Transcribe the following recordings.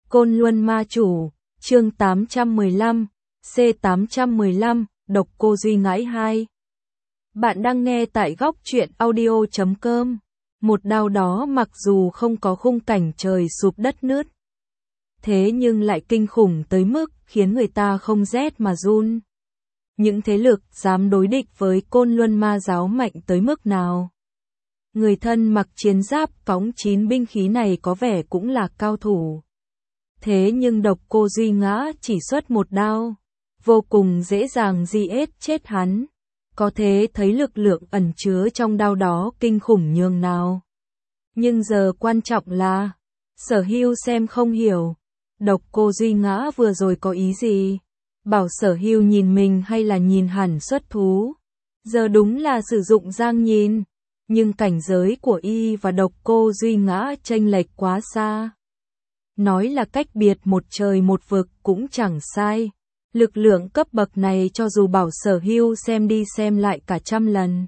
Côn Luân Ma Chủ, chương 815, C815, Độc Cô Duy Ngãi 2. Bạn đang nghe tại góc truyện audio.com. Một đao đó mặc dù không có khung cảnh trời sụp đất nứt, thế nhưng lại kinh khủng tới mức khiến người ta không rét mà run. Những thế lực dám đối địch với Côn Luân Ma giáo mạnh tới mức nào? Người thân mặc chiến giáp cõng 9 binh khí này có vẻ cũng là cao thủ. Thế nhưng Độc Cô Duy Ngã chỉ xuất một đao, vô cùng dễ dàng chết hắn. Có thể thấy lực lượng ẩn chứa trong đao đó kinh khủng nhường nào. Nhưng giờ quan trọng là, Sở Hưu xem không hiểu, Độc Cô Duy Ngã vừa rồi có ý gì? Bảo Sở Hưu nhìn mình hay là nhìn hẳn xuất thú? Giờ đúng là sử dụng giang nhìn, nhưng cảnh giới của y và Độc Cô Duy Ngã chênh lệch quá xa. Nói là cách biệt một trời một vực cũng chẳng sai. Lực lượng cấp bậc này cho dù Bảo Sở Hưu xem đi xem lại cả 100 lần,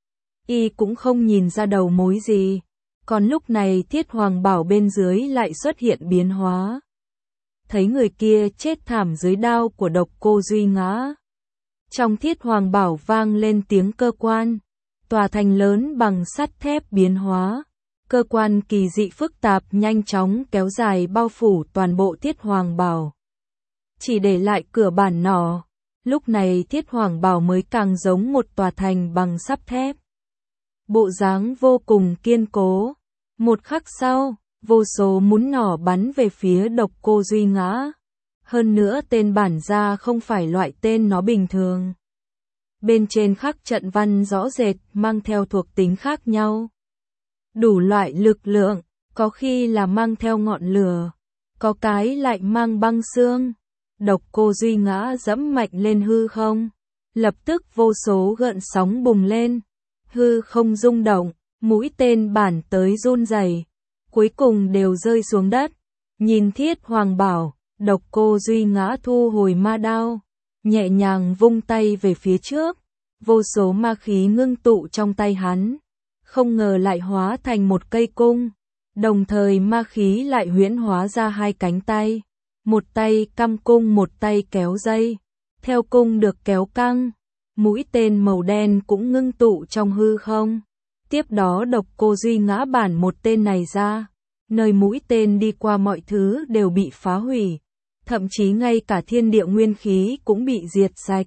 y cũng không nhìn ra đầu mối gì. Còn lúc này Thiết Hoàng Bảo bên dưới lại xuất hiện biến hóa. Thấy người kia chết thảm dưới đao của Độc Cô Duy Ngã. Trong Thiết Hoàng Bảo vang lên tiếng cơ quan. Tòa thành lớn bằng sắt thép biến hóa. Cơ quan kỳ dị phức tạp nhanh chóng kéo dài bao phủ toàn bộ Thiết Hoàng Bảo. Chỉ để lại cửa bản nỏ. Lúc này Thiết Hoàng Bảo mới càng giống một tòa thành bằng sắt thép. Bộ dáng vô cùng kiên cố. Một khắc sau, vô số mũi nỏ bắn về phía Độc Cô Duy Ngã. Hơn nữa tên bản ra không phải loại tên nó bình thường. Bên trên khắc trận văn rõ rệt mang theo thuộc tính khác nhau. Đủ loại lực lượng, có khi là mang theo ngọn lửa, có cái lại mang băng xương. Độc Cô Duy Ngã dẫm mạnh lên hư không, lập tức vô số gợn sóng bùng lên, hư không rung động, mũi tên bản tới run rẩy, cuối cùng đều rơi xuống đất. Nhìn Thiết Hoàng Bảo, Độc Cô Duy Ngã thu hồi ma đao, nhẹ nhàng vung tay về phía trước, vô số ma khí ngưng tụ trong tay hắn. Không ngờ lại hóa thành một cây cung, đồng thời ma khí lại huyễn hóa ra hai cánh tay, một tay căm cung một tay kéo dây, theo cung được kéo căng, mũi tên màu đen cũng ngưng tụ trong hư không. Tiếp đó Độc Cô Duy Ngã bản một tên này ra, nơi mũi tên đi qua mọi thứ đều bị phá hủy, thậm chí ngay cả thiên địa nguyên khí cũng bị diệt sạch,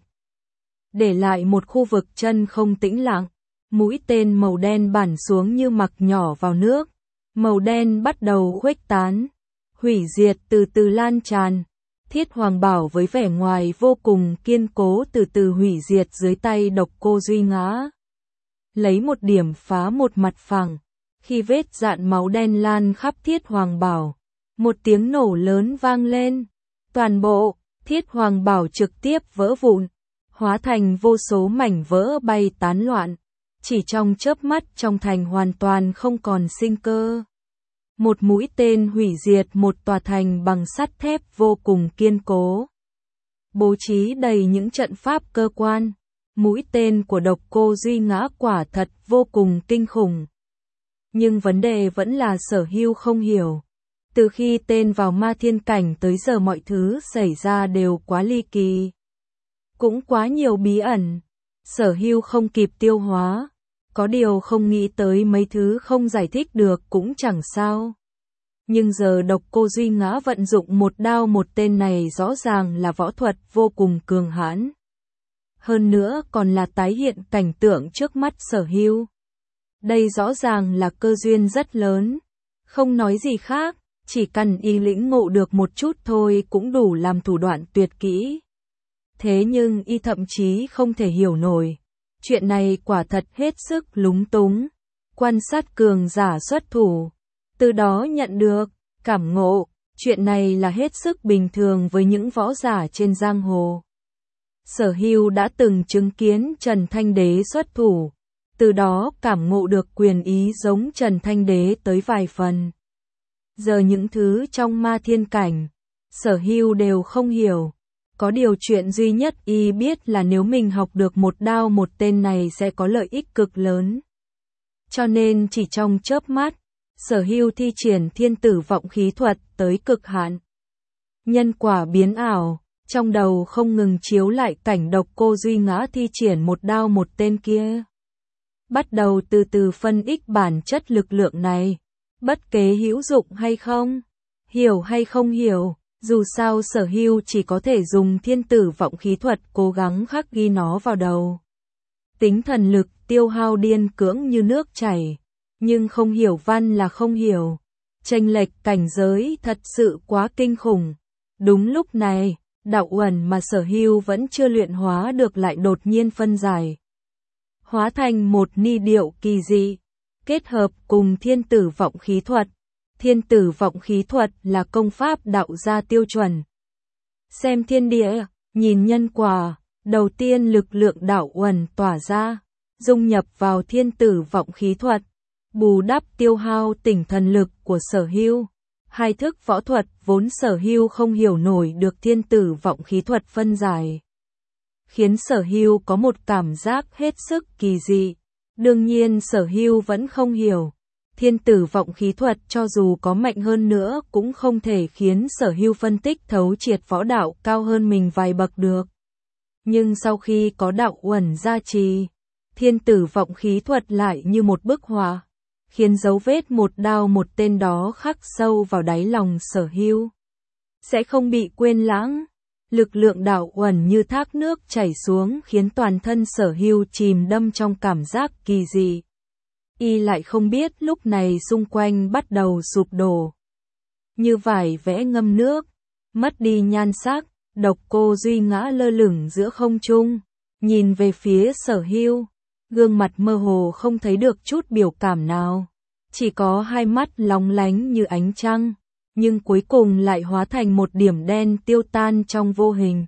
để lại một khu vực chân không tĩnh lặng. Mũi tên màu đen bản xuống như mặc nhỏ vào nước, màu đen bắt đầu khuếch tán, hủy diệt từ từ lan tràn. Thiết Hoàng Bảo với vẻ ngoài vô cùng kiên cố từ từ hủy diệt dưới tay Độc Cô Duy Ngã. Lấy một điểm phá một mặt phẳng, khi vết dạn máu đen lan khắp Thiết Hoàng Bảo, một tiếng nổ lớn vang lên, toàn bộ Thiết Hoàng Bảo trực tiếp vỡ vụn, hóa thành vô số mảnh vỡ bay tán loạn. Chỉ trong chớp mắt trong thành hoàn toàn không còn sinh cơ. Một mũi tên hủy diệt một tòa thành bằng sắt thép vô cùng kiên cố. Bố trí đầy những trận pháp cơ quan. Mũi tên của Độc Cô Duy Ngã quả thật vô cùng kinh khủng. Nhưng vấn đề vẫn là Sở Hưu không hiểu. Từ khi tên vào ma thiên cảnh tới giờ mọi thứ xảy ra đều quá ly kỳ. Cũng quá nhiều bí ẩn. Sở Hưu không kịp tiêu hóa. Có điều không nghĩ tới mấy thứ không giải thích được cũng chẳng sao. Nhưng giờ Độc Cô Duy Ngã vận dụng một đao một tên này rõ ràng là võ thuật vô cùng cường hãn. Hơn nữa còn là tái hiện cảnh tượng trước mắt Sở Hưu. Đây rõ ràng là cơ duyên rất lớn. Không nói gì khác, chỉ cần y lĩnh ngộ được một chút thôi cũng đủ làm thủ đoạn tuyệt kỹ. Thế nhưng y thậm chí không thể hiểu nổi. Chuyện này quả thật hết sức lúng túng. Quan sát cường giả xuất thủ, từ đó nhận được, cảm ngộ, chuyện này là hết sức bình thường với những võ giả trên giang hồ. Sở Hưu đã từng chứng kiến Trần Thanh Đế xuất thủ, từ đó cảm ngộ được quyền ý giống Trần Thanh Đế tới vài phần. Giờ những thứ trong ma thiên cảnh, Sở Hưu đều không hiểu. Có điều chuyện duy nhất y biết là nếu mình học được một đao một tên này sẽ có lợi ích cực lớn. Cho nên chỉ trong chớp mắt, Sở Hưu thi triển thiên tử vọng khí thuật tới cực hạn, Nhân quả biến ảo, trong đầu không ngừng chiếu lại cảnh Độc Cô Duy Ngã thi triển một đao một tên kia. Bắt đầu từ từ phân tích bản chất lực lượng này, bất kể hữu dụng hay không, hiểu hay không hiểu, dù sao Sở Hưu chỉ có thể dùng thiên tử vọng khí thuật cố gắng khắc ghi nó vào đầu. Tính thần lực tiêu hao điên cưỡng như nước chảy, nhưng không hiểu văn là không hiểu. Chênh lệch cảnh giới thật sự quá kinh khủng. Đúng lúc này, đạo uẩn mà Sở Hưu vẫn chưa luyện hóa được lại đột nhiên phân giải. Hóa thành một ni điệu kỳ dị, kết hợp cùng thiên tử vọng khí thuật. Thiên tử vọng khí thuật là công pháp đạo gia tiêu chuẩn. Xem thiên địa, nhìn nhân quả, đầu tiên lực lượng đạo uẩn tỏa ra, dung nhập vào thiên tử vọng khí thuật, bù đắp tiêu hao tỉnh thần lực của Sở Hưu. Hai thức võ thuật vốn Sở Hưu không hiểu nổi được thiên tử vọng khí thuật phân giải, khiến Sở Hưu có một cảm giác hết sức kỳ dị. Đương nhiên Sở Hưu vẫn không hiểu, thiên tử vọng khí thuật cho dù có mạnh hơn nữa cũng không thể khiến Sở Hưu phân tích thấu triệt võ đạo cao hơn mình vài bậc được. Nhưng sau khi có đạo uẩn gia trì, thiên tử vọng khí thuật lại như một bức họa, khiến dấu vết một đao một tên đó khắc sâu vào đáy lòng Sở Hưu, sẽ không bị quên lãng. Lực lượng đạo uẩn như thác nước chảy xuống khiến toàn thân Sở Hưu chìm đâm trong cảm giác kỳ dị. Y lại không biết lúc này xung quanh bắt đầu sụp đổ, như vải vẽ ngâm nước, mất đi nhan sắc. Độc Cô Duy Ngã lơ lửng giữa không trung, nhìn về phía Sở Hưu, gương mặt mơ hồ không thấy được chút biểu cảm nào, chỉ có hai mắt lóng lánh như ánh trăng, nhưng cuối cùng lại hóa thành một điểm đen tiêu tan trong vô hình.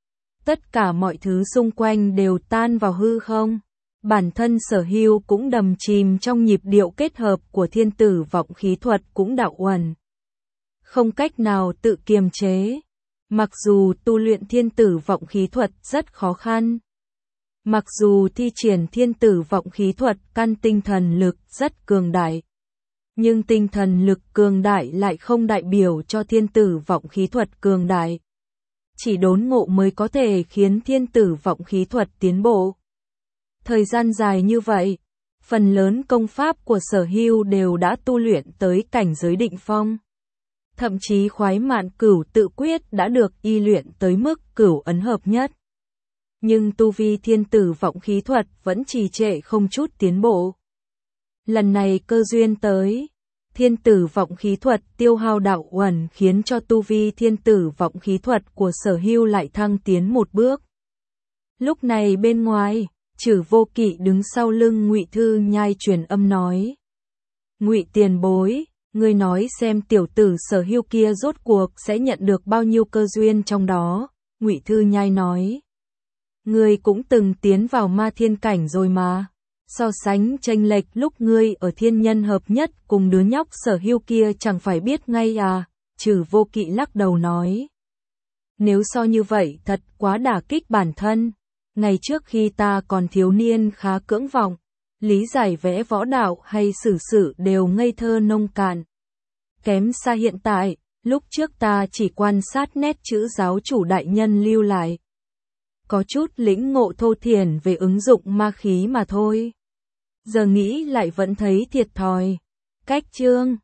Tất cả mọi thứ xung quanh đều tan vào hư không. Bản thân Sở Hưu cũng đầm chìm trong nhịp điệu kết hợp của thiên tử vọng khí thuật cũng đạo uẩn, không cách nào tự kiềm chế. Mặc dù tu luyện thiên tử vọng khí thuật rất khó khăn, mặc dù thi triển thiên tử vọng khí thuật căn tinh thần lực rất cường đại, nhưng tinh thần lực cường đại lại không đại biểu cho thiên tử vọng khí thuật cường đại. Chỉ đốn ngộ mới có thể khiến thiên tử vọng khí thuật tiến bộ. Thời gian dài như vậy, phần lớn công pháp của Sở Hưu đều đã tu luyện tới cảnh giới định phong. Thậm chí Khoái Mạn Cửu Tự Quyết đã được y luyện tới mức cửu ấn hợp nhất. Nhưng tu vi thiên tử vọng khí thuật vẫn trì trệ không chút tiến bộ. Lần này cơ duyên tới, thiên tử vọng khí thuật tiêu hao đạo uẩn khiến cho tu vi thiên tử vọng khí thuật của Sở Hưu lại thăng tiến một bước. Lúc này bên ngoài, Trử Vô Kỵ đứng sau lưng Ngụy Thư Nhai truyền âm nói: "Ngụy tiền bối, ngươi nói xem tiểu tử Sở Hưu kia rốt cuộc sẽ nhận được bao nhiêu cơ duyên trong đó." Ngụy Thư Nhai nói: "Ngươi cũng từng tiến vào ma thiên cảnh rồi mà. So sánh chênh lệch lúc ngươi ở thiên nhân hợp nhất cùng đứa nhóc Sở Hưu kia chẳng phải biết ngay à?" Trử Vô Kỵ lắc đầu nói: "Nếu so như vậy thật quá đả kích bản thân. Ngày trước khi ta còn thiếu niên khá cưỡng vọng, lý giải vẽ võ đạo hay xử sự đều ngây thơ nông cạn. Kém xa hiện tại, lúc trước ta chỉ quan sát nét chữ giáo chủ đại nhân lưu lại. Có chút lĩnh ngộ thô thiển về ứng dụng ma khí mà thôi. Giờ nghĩ lại vẫn thấy thiệt thòi. Cách chương